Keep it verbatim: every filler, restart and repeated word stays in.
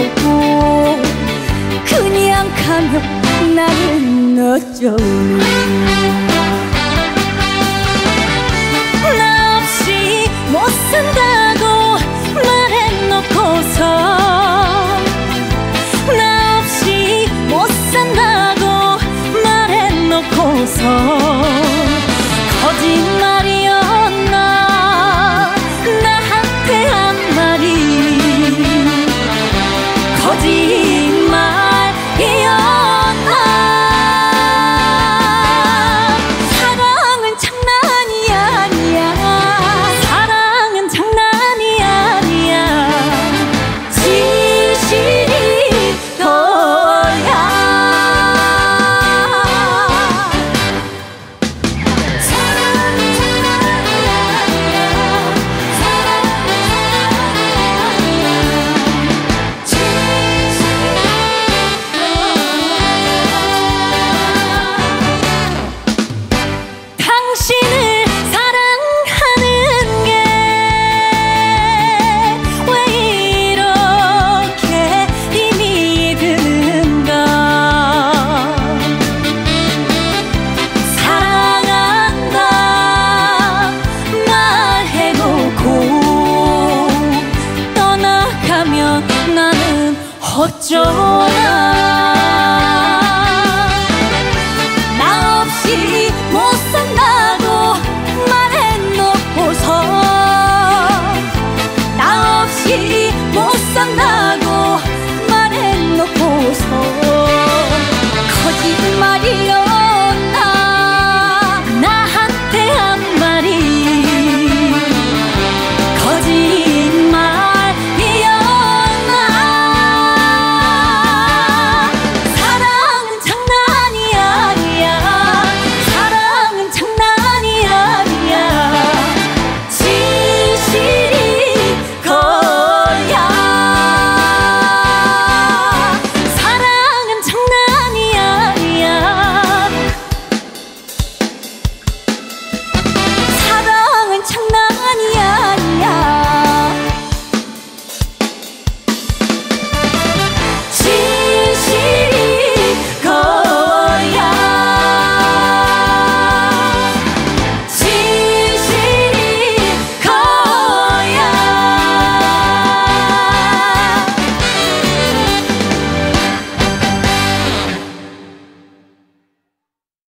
그냥 가면 나는 어쩌니. 나 없이 못 산다고 말해놓고서, 나 없이 못 산다고 말해놓고서 거짓말이었나 나한테 한 말이. 거짓말이었나. 사랑은 장난이 아니야. 사랑은 장난이 아니야. 진실이 너야. 사랑은 장난이 아니야. 사랑은 당신을 사랑하는 게 왜 이렇게 힘이 드는가. 사랑한다 말해놓고 떠나가면 나는 어쩌나.